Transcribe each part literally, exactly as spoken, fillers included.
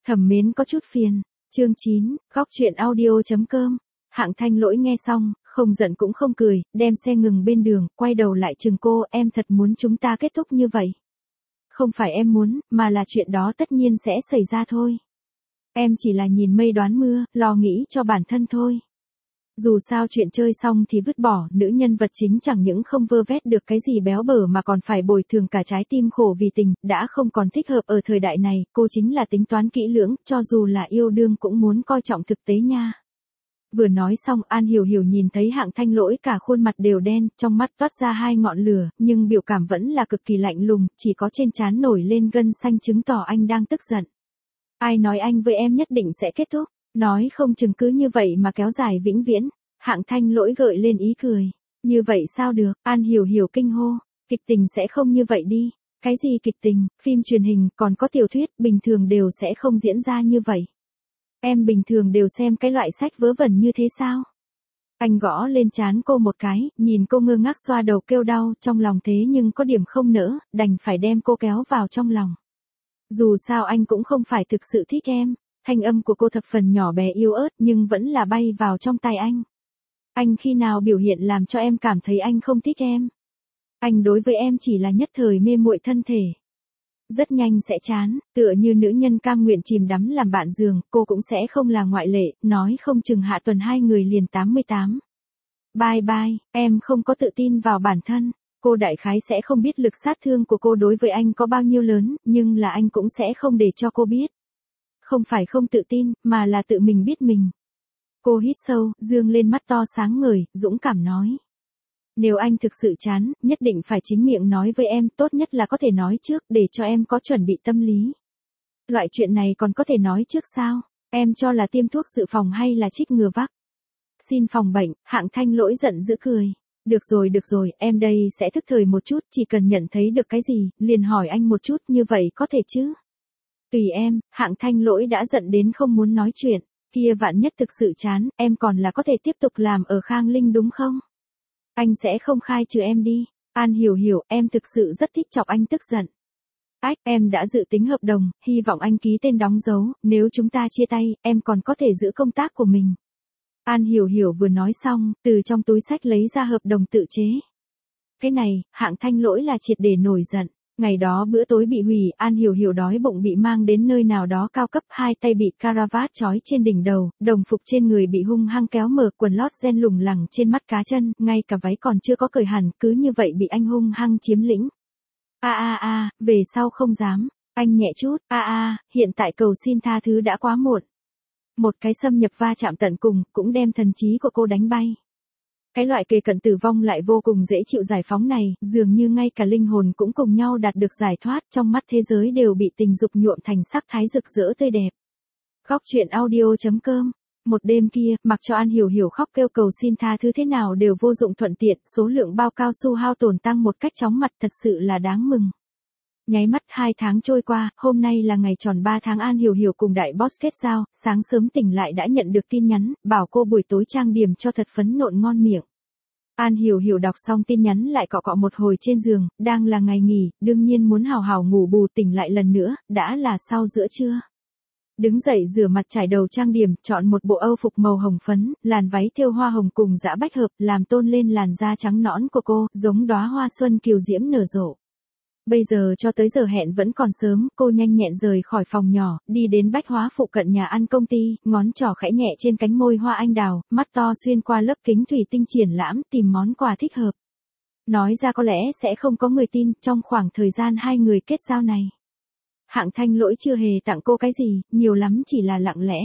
Thẩm Mến có chút phiền. Chương chín, góc truyện audio.com. Hạng Thanh Lỗi nghe xong, không giận cũng không cười, đem xe ngừng bên đường, quay đầu lại chừng cô, em thật muốn chúng ta kết thúc như vậy. Không phải em muốn, mà là chuyện đó tất nhiên sẽ xảy ra thôi. Em chỉ là nhìn mây đoán mưa, lo nghĩ cho bản thân thôi. Dù sao chuyện chơi xong thì vứt bỏ, nữ nhân vật chính chẳng những không vơ vét được cái gì béo bở mà còn phải bồi thường cả trái tim khổ vì tình, đã không còn thích hợp ở thời đại này, cô chính là tính toán kỹ lưỡng, cho dù là yêu đương cũng muốn coi trọng thực tế nha. Vừa nói xong An Hiểu Hiểu nhìn thấy Hạng Thanh Lỗi cả khuôn mặt đều đen, trong mắt toát ra hai ngọn lửa, nhưng biểu cảm vẫn là cực kỳ lạnh lùng, chỉ có trên trán nổi lên gân xanh chứng tỏ anh đang tức giận. Ai nói anh với em nhất định sẽ kết thúc, nói không chừng cứ như vậy mà kéo dài vĩnh viễn. Hạng Thanh Lỗi gợi lên ý cười. Như vậy sao được, An Hiểu Hiểu kinh hô, kịch tình sẽ không như vậy đi. Cái gì kịch tình, phim truyền hình, còn có tiểu thuyết, bình thường đều sẽ không diễn ra như vậy. Em bình thường đều xem cái loại sách vớ vẩn như thế sao? Anh gõ lên trán cô một cái, nhìn cô ngơ ngác xoa đầu kêu đau, trong lòng thế nhưng có điểm không nỡ, đành phải đem cô kéo vào trong lòng. Dù sao anh cũng không phải thực sự thích em, thanh âm của cô thập phần nhỏ bé yếu ớt nhưng vẫn là bay vào trong tai anh. Anh khi nào biểu hiện làm cho em cảm thấy anh không thích em? Anh đối với em chỉ là nhất thời mê muội thân thể. Rất nhanh sẽ chán, tựa như nữ nhân cam nguyện chìm đắm làm bạn giường, cô cũng sẽ không là ngoại lệ, nói không chừng hạ tuần hai người liền tám mươi tám. Bye bye, em không có tự tin vào bản thân, cô đại khái sẽ không biết lực sát thương của cô đối với anh có bao nhiêu lớn, nhưng là anh cũng sẽ không để cho cô biết. Không phải không tự tin, mà là tự mình biết mình. Cô hít sâu, dương lên mắt to sáng ngời, dũng cảm nói. Nếu anh thực sự chán, nhất định phải chính miệng nói với em, tốt nhất là có thể nói trước, để cho em có chuẩn bị tâm lý. Loại chuyện này còn có thể nói trước sao? Em cho là tiêm thuốc dự phòng hay là trích ngừa vắc? Xin phòng bệnh, Hạng Thanh Lỗi giận dữ cười. Được rồi được rồi, em đây sẽ thức thời một chút, chỉ cần nhận thấy được cái gì, liền hỏi anh một chút, như vậy có thể chứ? Tùy em, Hạng Thanh Lỗi đã giận đến không muốn nói chuyện. Kia vạn nhất thực sự chán, em còn là có thể tiếp tục làm ở Khang Linh đúng không? Anh sẽ không khai trừ em đi. An Hiểu Hiểu, em thực sự rất thích chọc anh tức giận. Ách, em đã dự tính hợp đồng, hy vọng anh ký tên đóng dấu, nếu chúng ta chia tay, em còn có thể giữ công tác của mình. An Hiểu Hiểu vừa nói xong, từ trong túi xách lấy ra hợp đồng tự chế. Cái này, Hạng Thanh Lỗi là triệt để nổi giận. Ngày đó bữa tối bị hủy, An Hiểu Hiểu đói bụng bị mang đến nơi nào đó cao cấp, hai tay bị caravat trói trên đỉnh đầu, đồng phục trên người bị hung hăng kéo mở, quần lót ren lủng lẳng trên mắt cá chân, ngay cả váy còn chưa có cởi hẳn, cứ như vậy bị anh hung hăng chiếm lĩnh. A a a, về sau không dám, anh nhẹ chút, a a, hiện tại cầu xin tha thứ đã quá muộn. Một cái xâm nhập va chạm tận cùng, cũng đem thần trí của cô đánh bay. Cái loại kề cận tử vong lại vô cùng dễ chịu giải phóng này, dường như ngay cả linh hồn cũng cùng nhau đạt được giải thoát, trong mắt thế giới đều bị tình dục nhuộm thành sắc thái rực rỡ tươi đẹp. Góc truyện audio.com. Một đêm kia, mặc cho An Hiểu Hiểu khóc kêu cầu xin tha thứ thế nào đều vô dụng thuận tiện, số lượng bao cao su hao tổn tăng một cách chóng mặt, thật sự là đáng mừng. Nháy mắt hai tháng trôi qua, hôm nay là ngày tròn ba tháng An Hiểu Hiểu cùng đại boss kết giao, sáng sớm tỉnh lại đã nhận được tin nhắn, bảo cô buổi tối trang điểm cho thật phấn nộn ngon miệng. An Hiểu Hiểu đọc xong tin nhắn lại cọ cọ một hồi trên giường, đang là ngày nghỉ, đương nhiên muốn hào hào ngủ bù, tỉnh lại lần nữa, đã là sau giữa trưa. Đứng dậy rửa mặt trải đầu trang điểm, chọn một bộ âu phục màu hồng phấn, làn váy thêu hoa hồng cùng dã bách hợp, làm tôn lên làn da trắng nõn của cô, giống đóa hoa xuân kiều diễm nở rộ. Bây giờ cho tới giờ hẹn vẫn còn sớm, cô nhanh nhẹn rời khỏi phòng nhỏ, đi đến bách hóa phụ cận nhà ăn công ty, ngón trỏ khẽ nhẹ trên cánh môi hoa anh đào, mắt to xuyên qua lớp kính thủy tinh triển lãm, tìm món quà thích hợp. Nói ra có lẽ sẽ không có người tin, trong khoảng thời gian hai người kết giao này. Hạng Thanh Lỗi chưa hề tặng cô cái gì, nhiều lắm chỉ là lặng lẽ.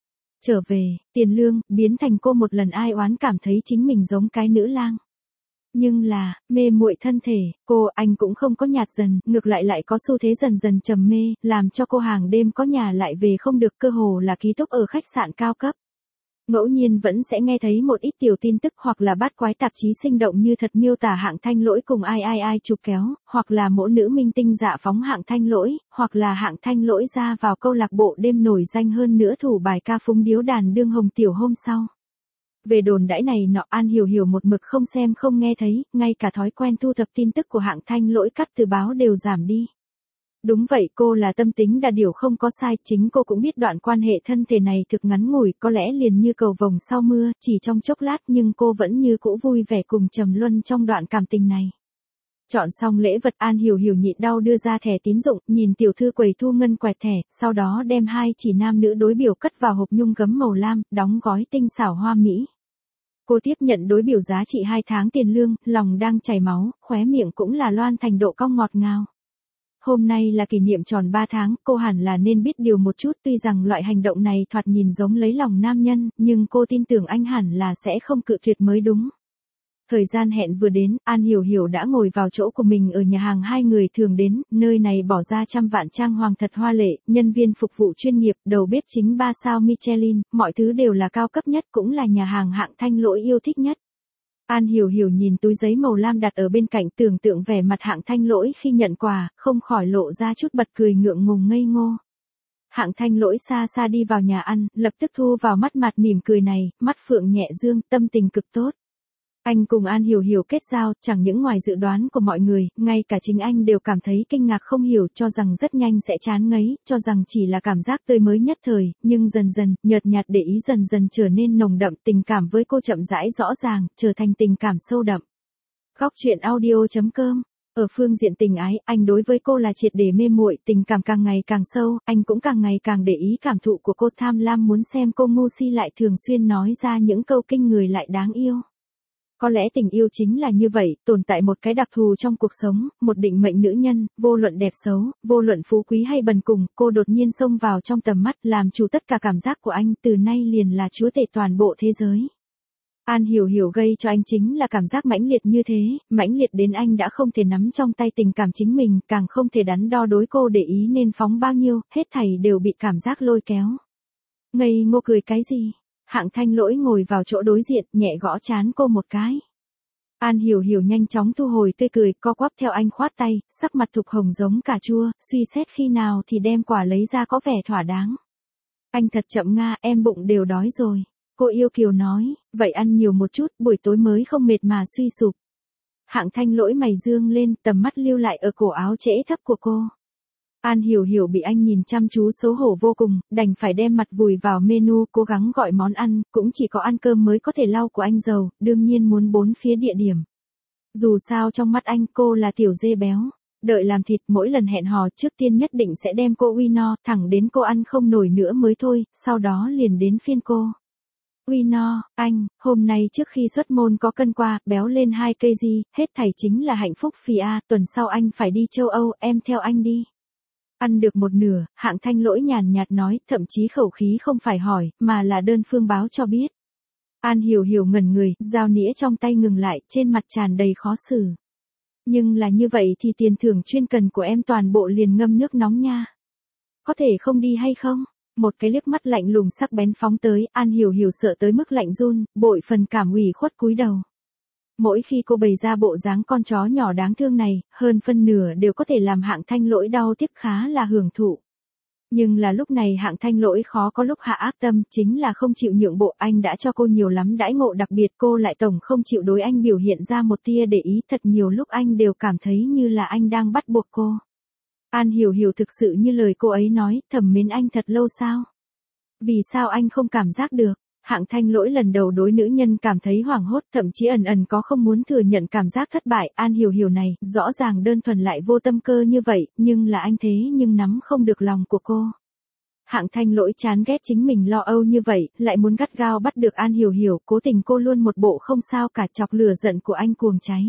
Trở về, tiền lương, biến thành cô một lần ai oán cảm thấy chính mình giống cái nữ lang. Nhưng là, mê muội thân thể, cô, anh cũng không có nhạt dần, ngược lại lại có xu thế dần dần trầm mê, làm cho cô hàng đêm có nhà lại về không được, cơ hồ là ký túc ở khách sạn cao cấp. Ngẫu nhiên vẫn sẽ nghe thấy một ít tiểu tin tức hoặc là bát quái tạp chí sinh động như thật miêu tả Hạng Thanh Lỗi cùng ai ai ai chụp kéo, hoặc là mỗi nữ minh tinh dạ phóng Hạng Thanh Lỗi, hoặc là Hạng Thanh Lỗi ra vào câu lạc bộ đêm nổi danh hơn nữa thủ bài ca phúng điếu đàn đương hồng tiểu hôm sau. Về đồn đãi này nọ, An Hiểu Hiểu một mực không xem không nghe thấy, ngay cả thói quen thu thập tin tức của Hạng Thanh Lỗi cắt từ báo đều giảm đi. Đúng vậy, cô là tâm tính đa điều không có sai, chính cô cũng biết đoạn quan hệ thân thể này thực ngắn ngủi, có lẽ liền như cầu vồng sau mưa, chỉ trong chốc lát nhưng cô vẫn như cũ vui vẻ cùng trầm luân trong đoạn cảm tình này. Chọn xong lễ vật, An Hiểu Hiểu nhịn đau đưa ra thẻ tín dụng, nhìn tiểu thư quầy thu ngân quẹt thẻ, sau đó đem hai chỉ nam nữ đối biểu cất vào hộp nhung gấm màu lam, đóng gói tinh xảo hoa mỹ. Cô tiếp nhận đối biểu giá trị hai tháng tiền lương, lòng đang chảy máu, khóe miệng cũng là loan thành độ cong ngọt ngào. Hôm nay là kỷ niệm tròn ba tháng, cô hẳn là nên biết điều một chút, tuy rằng loại hành động này thoạt nhìn giống lấy lòng nam nhân, nhưng cô tin tưởng anh hẳn là sẽ không cự tuyệt mới đúng. Thời gian hẹn vừa đến, An Hiểu Hiểu đã ngồi vào chỗ của mình ở nhà hàng hai người thường đến, nơi này bỏ ra trăm vạn trang hoàng thật hoa lệ, nhân viên phục vụ chuyên nghiệp, đầu bếp chính ba sao Michelin, mọi thứ đều là cao cấp nhất, cũng là nhà hàng Hạng Thanh Lỗi yêu thích nhất. An Hiểu Hiểu nhìn túi giấy màu lam đặt ở bên cạnh, tưởng tượng vẻ mặt Hạng Thanh Lỗi khi nhận quà, không khỏi lộ ra chút bật cười ngượng ngùng ngây ngô. Hạng Thanh Lỗi xa xa đi vào nhà ăn, lập tức thu vào mắt mặt mỉm cười này, mắt phượng nhẹ dương, tâm tình cực tốt. Anh cùng An Hiểu Hiểu kết giao, chẳng những ngoài dự đoán của mọi người, ngay cả chính anh đều cảm thấy kinh ngạc không hiểu, cho rằng rất nhanh sẽ chán ngấy, cho rằng chỉ là cảm giác tươi mới nhất thời, nhưng dần dần, nhợt nhạt để ý dần dần trở nên nồng đậm, tình cảm với cô chậm rãi rõ ràng, trở thành tình cảm sâu đậm. Góc truyện audio chấm com. Ở phương diện tình ái, anh đối với cô là triệt để mê muội, tình cảm càng ngày càng sâu, anh cũng càng ngày càng để ý cảm thụ của cô, tham lam muốn xem cô ngu si lại thường xuyên nói ra những câu kinh người lại đáng yêu. Có lẽ tình yêu chính là như vậy, tồn tại một cái đặc thù trong cuộc sống, một định mệnh nữ nhân, vô luận đẹp xấu, vô luận phú quý hay bần cùng, cô đột nhiên xông vào trong tầm mắt, làm chủ tất cả cảm giác của anh, từ nay liền là chúa tể toàn bộ thế giới. An Hiểu Hiểu gây cho anh chính là cảm giác mãnh liệt như thế, mãnh liệt đến anh đã không thể nắm trong tay tình cảm chính mình, càng không thể đắn đo đối cô để ý nên phóng bao nhiêu, hết thảy đều bị cảm giác lôi kéo. Ngây ngô cười cái gì? Hạng Thanh Lỗi ngồi vào chỗ đối diện, nhẹ gõ trán cô một cái. An Hiểu Hiểu nhanh chóng thu hồi tươi cười, co quắp theo anh khoát tay, sắc mặt thục hồng giống cà chua, suy xét khi nào thì đem quả lấy ra có vẻ thỏa đáng. Anh thật chậm nga, em bụng đều đói rồi. Cô yêu kiều nói, vậy ăn nhiều một chút, buổi tối mới không mệt mà suy sụp. Hạng Thanh Lỗi mày dương lên, tầm mắt lưu lại ở cổ áo trễ thấp của cô. An Hiểu Hiểu bị anh nhìn chăm chú xấu hổ vô cùng, đành phải đem mặt vùi vào menu, cố gắng gọi món ăn, cũng chỉ có ăn cơm mới có thể lau của anh dầu, đương nhiên muốn bốn phía địa điểm. Dù sao trong mắt anh cô là tiểu dê béo, đợi làm thịt, mỗi lần hẹn hò trước tiên nhất định sẽ đem cô uy no, thẳng đến cô ăn không nổi nữa mới thôi, sau đó liền đến phiên cô. Uy no, anh, hôm nay trước khi xuất môn có cân qua, béo lên hai cây gì, hết thảy chính là hạnh phúc phì a, tuần sau anh phải đi châu Âu, em theo anh đi. Ăn được một nửa, Hạng Thanh Lỗi nhàn nhạt nói, thậm chí khẩu khí không phải hỏi, mà là đơn phương báo cho biết. An Hiểu Hiểu ngẩn người, dao nĩa trong tay ngừng lại, trên mặt tràn đầy khó xử. Nhưng là như vậy thì tiền thưởng chuyên cần của em toàn bộ liền ngâm nước nóng nha. Có thể không đi hay không? Một cái liếc mắt lạnh lùng sắc bén phóng tới, An Hiểu Hiểu sợ tới mức lạnh run, bội phần cảm ủy khuất cúi đầu. Mỗi khi cô bày ra bộ dáng con chó nhỏ đáng thương này, hơn phân nửa đều có thể làm Hạng Thanh Lỗi đau tiếc khá là hưởng thụ. Nhưng là lúc này Hạng Thanh Lỗi khó có lúc hạ ác tâm, chính là không chịu nhượng bộ, anh đã cho cô nhiều lắm đãi ngộ đặc biệt, cô lại tổng không chịu đối anh biểu hiện ra một tia để ý, thật nhiều lúc anh đều cảm thấy như là anh đang bắt buộc cô. An Hiểu Hiểu thực sự như lời cô ấy nói, thầm mến anh thật lâu sao? Vì sao anh không cảm giác được? Hạng Thanh Lỗi lần đầu đối nữ nhân cảm thấy hoảng hốt, thậm chí ẩn ẩn có không muốn thừa nhận cảm giác thất bại. An Hiểu Hiểu này, rõ ràng đơn thuần lại vô tâm cơ như vậy, nhưng là anh thế nhưng nắm không được lòng của cô. Hạng Thanh Lỗi chán ghét chính mình lo âu như vậy, lại muốn gắt gao bắt được An Hiểu Hiểu, cố tình cô luôn một bộ không sao cả, chọc lửa giận của anh cuồng cháy.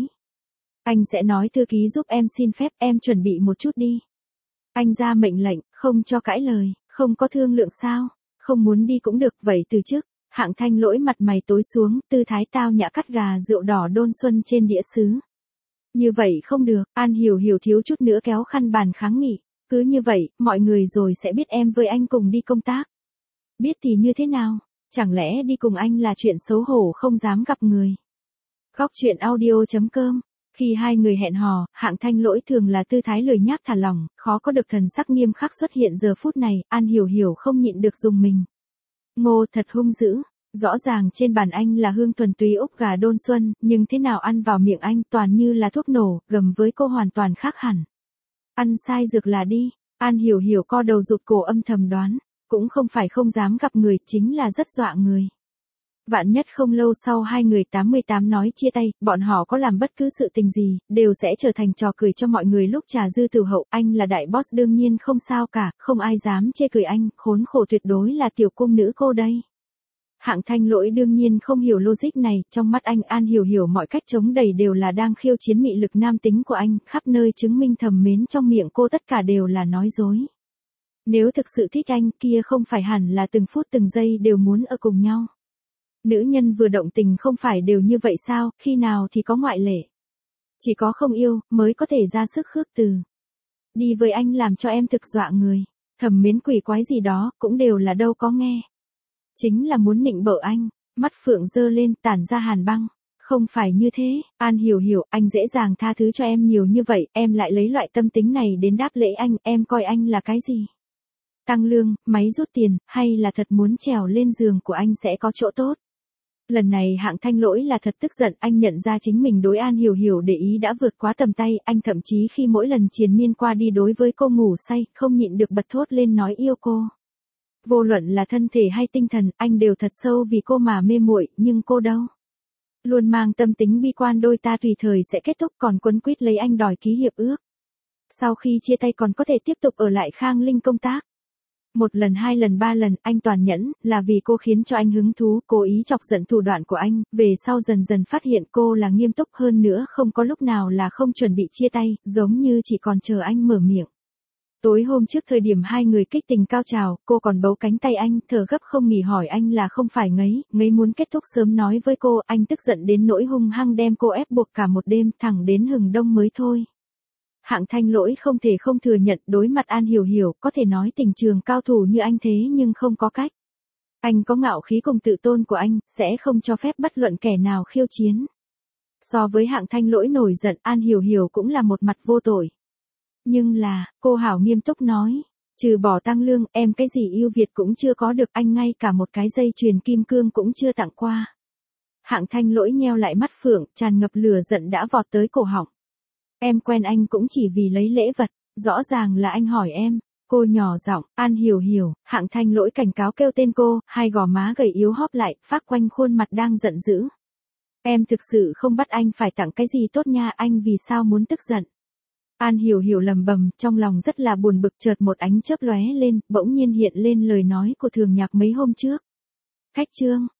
Anh sẽ nói thư ký giúp em xin phép, em chuẩn bị một chút đi. Anh ra mệnh lệnh, không cho cãi lời, không có thương lượng sao, không muốn đi cũng được, vậy từ trước. Hạng Thanh Lỗi mặt mày tối xuống, tư thái tao nhã cắt gà rượu đỏ đôn xuân trên đĩa sứ. Như vậy không được, An Hiểu Hiểu thiếu chút nữa kéo khăn bàn kháng nghị. Cứ như vậy, mọi người rồi sẽ biết em với anh cùng đi công tác. Biết thì như thế nào, chẳng lẽ đi cùng anh là chuyện xấu hổ không dám gặp người. Góc truyện audio chấm com. Khi hai người hẹn hò, Hạng Thanh Lỗi thường là tư thái lười nhác thả lỏng, khó có được thần sắc nghiêm khắc xuất hiện giờ phút này, An Hiểu Hiểu không nhịn được dùng mình. Ngô thật hung dữ, rõ ràng trên bàn anh là hương thuần túy ốc gà đôn xuân, nhưng thế nào ăn vào miệng anh toàn như là thuốc nổ, gầm với cô hoàn toàn khác hẳn. Ăn sai dược là đi. An Hiểu Hiểu co đầu rụt cổ âm thầm đoán. Cũng không phải không dám gặp người, chính là rất dọa người. Vạn nhất không lâu sau hai người tám mươi tám nói chia tay, bọn họ có làm bất cứ sự tình gì, đều sẽ trở thành trò cười cho mọi người lúc trà dư tử hậu. Anh là đại boss đương nhiên không sao cả, không ai dám chê cười anh, khốn khổ tuyệt đối là tiểu cung nữ cô đây. Hạng Thanh Lỗi đương nhiên không hiểu logic này, trong mắt anh An Hiểu Hiểu mọi cách chống đẩy đều là đang khiêu chiến mị lực nam tính của anh, khắp nơi chứng minh thầm mến trong miệng cô tất cả đều là nói dối. Nếu thực sự thích anh kia không phải hẳn là từng phút từng giây đều muốn ở cùng nhau. Nữ nhân vừa động tình không phải đều như vậy sao, khi nào thì có ngoại lệ. Chỉ có không yêu, mới có thể ra sức khước từ. Đi với anh làm cho em thực dọa người, thầm mến quỷ quái gì đó, cũng đều là đâu có nghe. Chính là muốn nịnh bợ anh, mắt phượng dơ lên tản ra hàn băng. Không phải như thế, An Hiểu Hiểu, anh dễ dàng tha thứ cho em nhiều như vậy, em lại lấy loại tâm tính này đến đáp lễ anh, em coi anh là cái gì? Tăng lương, máy rút tiền, hay là thật muốn trèo lên giường của anh sẽ có chỗ tốt? Lần này Hạng Thanh Lỗi là thật tức giận, anh nhận ra chính mình đối An Hiểu Hiểu để ý đã vượt quá tầm tay, anh thậm chí khi mỗi lần triền miên qua đi đối với cô ngủ say, không nhịn được bật thốt lên nói yêu cô. Vô luận là thân thể hay tinh thần, anh đều thật sâu vì cô mà mê muội, nhưng cô đâu? Luôn mang tâm tính bi quan đôi ta tùy thời sẽ kết thúc còn quấn quýt lấy anh đòi ký hiệp ước. Sau khi chia tay còn có thể tiếp tục ở lại Khang Linh công tác. Một lần hai lần ba lần anh toàn nhẫn, là vì cô khiến cho anh hứng thú, cố ý chọc giận thủ đoạn của anh, về sau dần dần phát hiện cô là nghiêm túc hơn nữa không có lúc nào là không chuẩn bị chia tay, giống như chỉ còn chờ anh mở miệng. Tối hôm trước thời điểm hai người kích tình cao trào, cô còn bấu cánh tay anh, thở gấp không nghỉ hỏi anh là không phải ngấy, ngấy muốn kết thúc sớm nói với cô, anh tức giận đến nỗi hung hăng đem cô ép buộc cả một đêm, thẳng đến hừng đông mới thôi. Hạng Thanh Lỗi không thể không thừa nhận đối mặt An Hiểu Hiểu, có thể nói tình trường cao thủ như anh thế nhưng không có cách. Anh có ngạo khí cùng tự tôn của anh, sẽ không cho phép bất luận kẻ nào khiêu chiến. So với Hạng Thanh Lỗi nổi giận, An Hiểu Hiểu cũng là một mặt vô tội. Nhưng là, cô hảo nghiêm túc nói, trừ bỏ tăng lương, em cái gì ưu việt cũng chưa có được, anh ngay cả một cái dây chuyền kim cương cũng chưa tặng qua. Hạng Thanh Lỗi nheo lại mắt phượng, tràn ngập lửa giận đã vọt tới cổ họng. Em quen anh cũng chỉ vì lấy lễ vật, rõ ràng là anh hỏi em. Cô nhỏ giọng, An Hiểu Hiểu, Hạng Thanh Lỗi cảnh cáo kêu tên cô, hai gò má gầy yếu hóp lại, phác quanh khuôn mặt đang giận dữ. Em thực sự không bắt anh phải tặng cái gì tốt nha, anh vì sao muốn tức giận? An Hiểu Hiểu lầm bầm, trong lòng rất là buồn bực, chợt một ánh chớp lóe lên, bỗng nhiên hiện lên lời nói của Thường Nhạc mấy hôm trước. Khách trương,